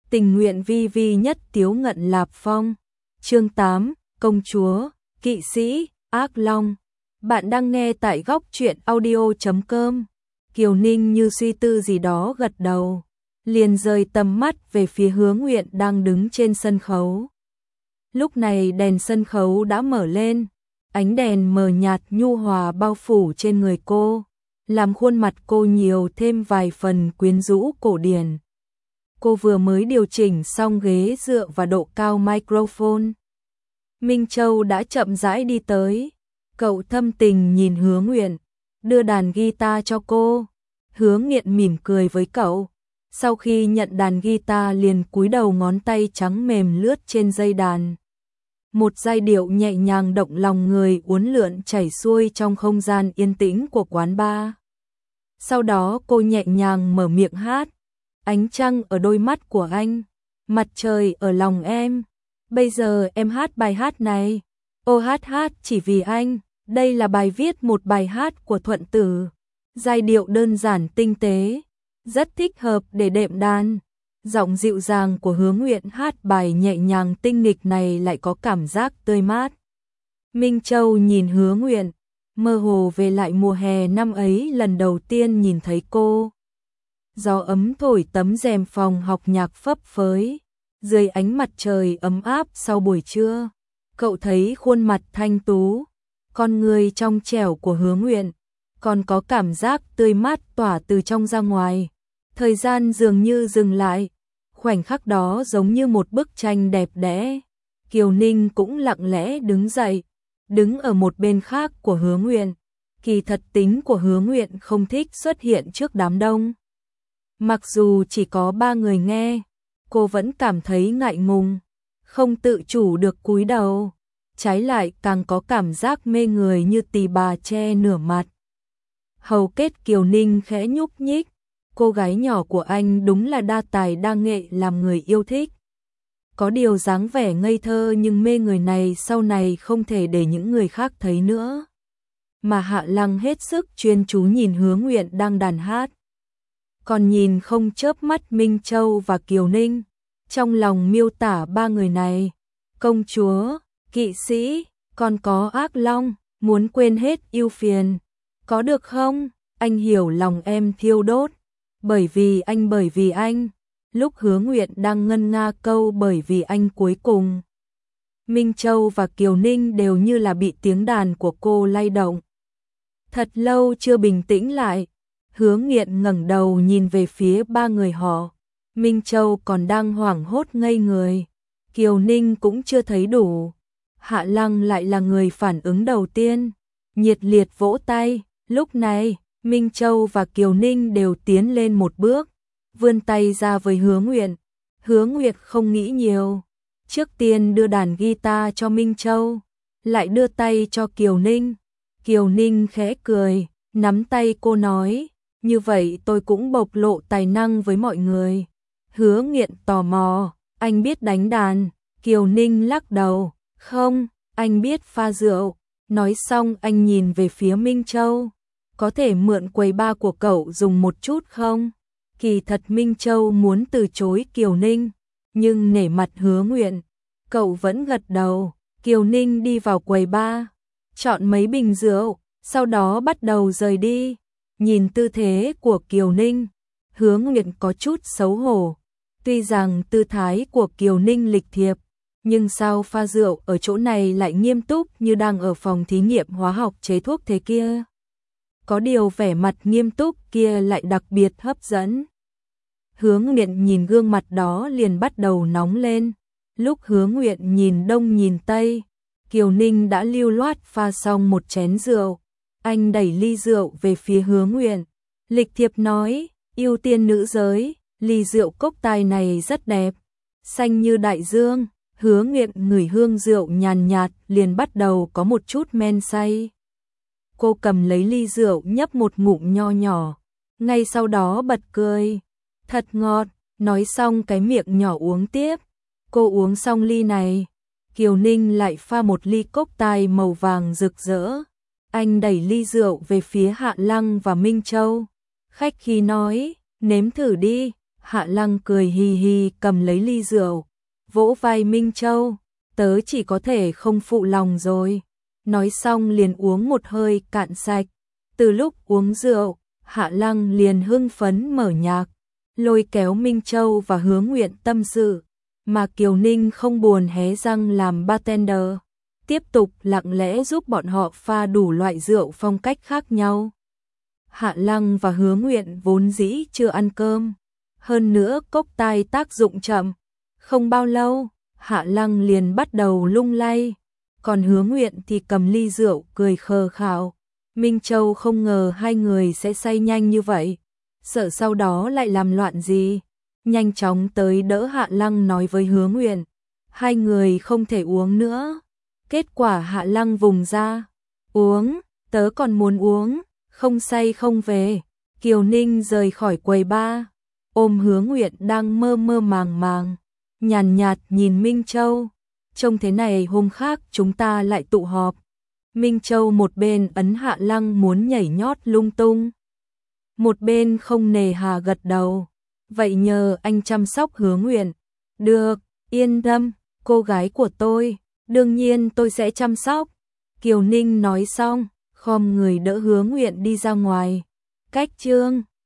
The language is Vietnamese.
tình nguyện vi vi nhất Tiếu Ngận Lạp Phong. Chương 8, Công chúa, kỵ sĩ, ác long. Bạn đang nghe tại góc truyện audio.com. Kiều Ninh như suy tư gì đó gật đầu, liền rời tầm mắt về phía Hứa Nguyện đang đứng trên sân khấu. Lúc này đèn sân khấu đã mở lên, ánh đèn mờ nhạt nhu hòa bao phủ trên người cô, làm khuôn mặt cô nhiều thêm vài phần quyến rũ cổ điển. Cô vừa mới điều chỉnh xong ghế dựa và độ cao microphone. Minh Châu đã chậm rãi đi tới, cậu thâm tình nhìn Hứa Nguyện, đưa đàn guitar cho cô. Hứa Nguyện mỉm cười với cậu, sau khi nhận đàn guitar liền cúi đầu, ngón tay trắng mềm lướt trên dây đàn. Một giai điệu nhẹ nhàng động lòng người uốn lượn chảy xuôi trong không gian yên tĩnh của quán bar. Sau đó cô nhẹ nhàng mở miệng hát. Ánh trăng ở đôi mắt của anh, mặt trời ở lòng em. Bây giờ em hát bài hát này. Ô hát hát chỉ vì anh. Đây là bài viết một bài hát của Thuận Tử. Giai điệu đơn giản tinh tế, rất thích hợp để đệm đàn. Giọng dịu dàng của Hứa Nguyện hát bài nhẹ nhàng tinh nghịch này lại có cảm giác tươi mát. Minh Châu nhìn Hứa Nguyện, mơ hồ về lại mùa hè năm ấy lần đầu tiên nhìn thấy cô. Gió ấm thổi tấm rèm phòng học nhạc phấp phới, dưới ánh mặt trời ấm áp sau buổi trưa. Cậu thấy khuôn mặt thanh tú, con người trong trẻo của Hứa Nguyện, còn có cảm giác tươi mát tỏa từ trong ra ngoài. Thời gian dường như dừng lại, khoảnh khắc đó giống như một bức tranh đẹp đẽ. Kiều Ninh cũng lặng lẽ đứng dậy, đứng ở một bên khác của Hứa Nguyện. Kỳ thật tính của Hứa Nguyện không thích xuất hiện trước đám đông. Mặc dù chỉ có 3 người nghe, cô vẫn cảm thấy ngại ngùng, không tự chủ được cúi đầu, trái lại càng có cảm giác mê người như tỳ bà che nửa mặt. Hầu kết Kiều Ninh khẽ nhúc nhích, cô gái nhỏ của anh đúng là đa tài đa nghệ làm người yêu thích. Có điều dáng vẻ ngây thơ nhưng mê người này sau này không thể để những người khác thấy nữa. Mà Hạ Lăng hết sức chuyên chú nhìn Hứa Nguyện đang đàn hát, còn nhìn không chớp mắt Minh Châu và Kiều Ninh, trong lòng miêu tả 3 người này: công chúa, kỵ sĩ, còn có ác long, muốn quên hết ưu phiền. Có được không? Anh hiểu lòng em thiêu đốt. Bởi vì anh. Lúc Hứa Nguyện đang ngân nga câu bởi vì anh cuối cùng, Minh Châu và Kiều Ninh đều như là bị tiếng đàn của cô lay động. Thật lâu chưa bình tĩnh lại, Hứa Nguyện ngẩng đầu nhìn về phía 3 người họ. Minh Châu còn đang hoảng hốt ngây người, Kiều Ninh cũng chưa thấy đủ. Hạ Lăng lại là người phản ứng đầu tiên, nhiệt liệt vỗ tay. Lúc này, Minh Châu và Kiều Ninh đều tiến lên một bước, vươn tay ra với Hứa Nguyện. Hứa Nguyện không nghĩ nhiều, trước tiên đưa đàn guitar cho Minh Châu, lại đưa tay cho Kiều Ninh. Kiều Ninh khẽ cười, nắm tay cô nói, như vậy tôi cũng bộc lộ tài năng với mọi người. Hứa Nguyện tò mò, anh biết đánh đàn? Kiều Ninh lắc đầu, không, anh biết pha rượu. Nói xong anh nhìn về phía Minh Châu, có thể mượn quầy bar của cậu dùng một chút không? Kỳ thật Minh Châu muốn từ chối Kiều Ninh, nhưng nể mặt Hứa Nguyện, cậu vẫn gật đầu. Kiều Ninh đi vào quầy bar, chọn mấy bình rượu, sau đó bắt đầu rời đi. Nhìn tư thế của Kiều Ninh, Hứa Nguyện có chút xấu hổ. Tuy rằng tư thái của Kiều Ninh lịch thiệp, nhưng sao pha rượu ở chỗ này lại nghiêm túc như đang ở phòng thí nghiệm hóa học chế thuốc thế kia. Có điều vẻ mặt nghiêm túc kia lại đặc biệt hấp dẫn. Hứa Nguyện nhìn gương mặt đó liền bắt đầu nóng lên. Lúc Hứa Nguyện nhìn đông nhìn tây, Kiều Ninh đã lưu loát pha xong một chén rượu. Anh đẩy ly rượu về phía Hứa Nguyện, lịch thiệp nói, ưu tiên nữ giới, ly rượu cốc tài này rất đẹp, xanh như đại dương. Hứa Nguyện ngửi hương rượu nhàn nhạt liền bắt đầu có một chút men say. Cô cầm lấy ly rượu nhấp một ngụm nho nhỏ, ngay sau đó bật cười, thật ngọt. Nói xong cái miệng nhỏ uống tiếp. Cô uống xong ly này, Kiều Ninh lại pha một ly cốc tài màu vàng rực rỡ. Anh đẩy ly rượu về phía Hạ Lăng và Minh Châu, khách khí nói, nếm thử đi. Hạ Lăng cười hì hì cầm lấy ly rượu, vỗ vai Minh Châu, tớ chỉ có thể không phụ lòng rồi. Nói xong liền uống một hơi cạn sạch. Từ lúc uống rượu, Hạ Lăng liền hưng phấn mở nhạc, lôi kéo Minh Châu và Hứa Nguyện tâm sự, mà Kiều Ninh không buồn hé răng làm bartender, tiếp tục lặng lẽ giúp bọn họ pha đủ loại rượu phong cách khác nhau. Hạ Lăng và Hứa Nguyện vốn dĩ chưa ăn cơm, hơn nữa cốc tai tác dụng chậm, không bao lâu, Hạ Lăng liền bắt đầu lung lay, còn Hứa Nguyện thì cầm ly rượu cười khờ khạo. Minh Châu không ngờ hai người sẽ say nhanh như vậy, sợ sau đó lại làm loạn gì, nhanh chóng tới đỡ Hạ Lăng nói với Hứa Nguyện, hai người không thể uống nữa. Kết quả Hạ Lăng vùng ra, uống, tớ còn muốn uống, không say không về. Kiều Ninh rời khỏi quầy bar, ôm Hứa Nguyện đang mơ mơ màng màng, nhàn nhạt nhìn Minh Châu, trông thế này hôm khác chúng ta lại tụ họp. Minh Châu một bên ấn Hạ Lăng muốn nhảy nhót lung tung, một bên không nề hà gật đầu, vậy nhờ anh chăm sóc Hứa Nguyện. Được, yên tâm, cô gái của tôi, đương nhiên tôi sẽ chăm sóc. Kiều Ninh nói xong, khom người đỡ Hứa Nguyện đi ra ngoài. Cách chương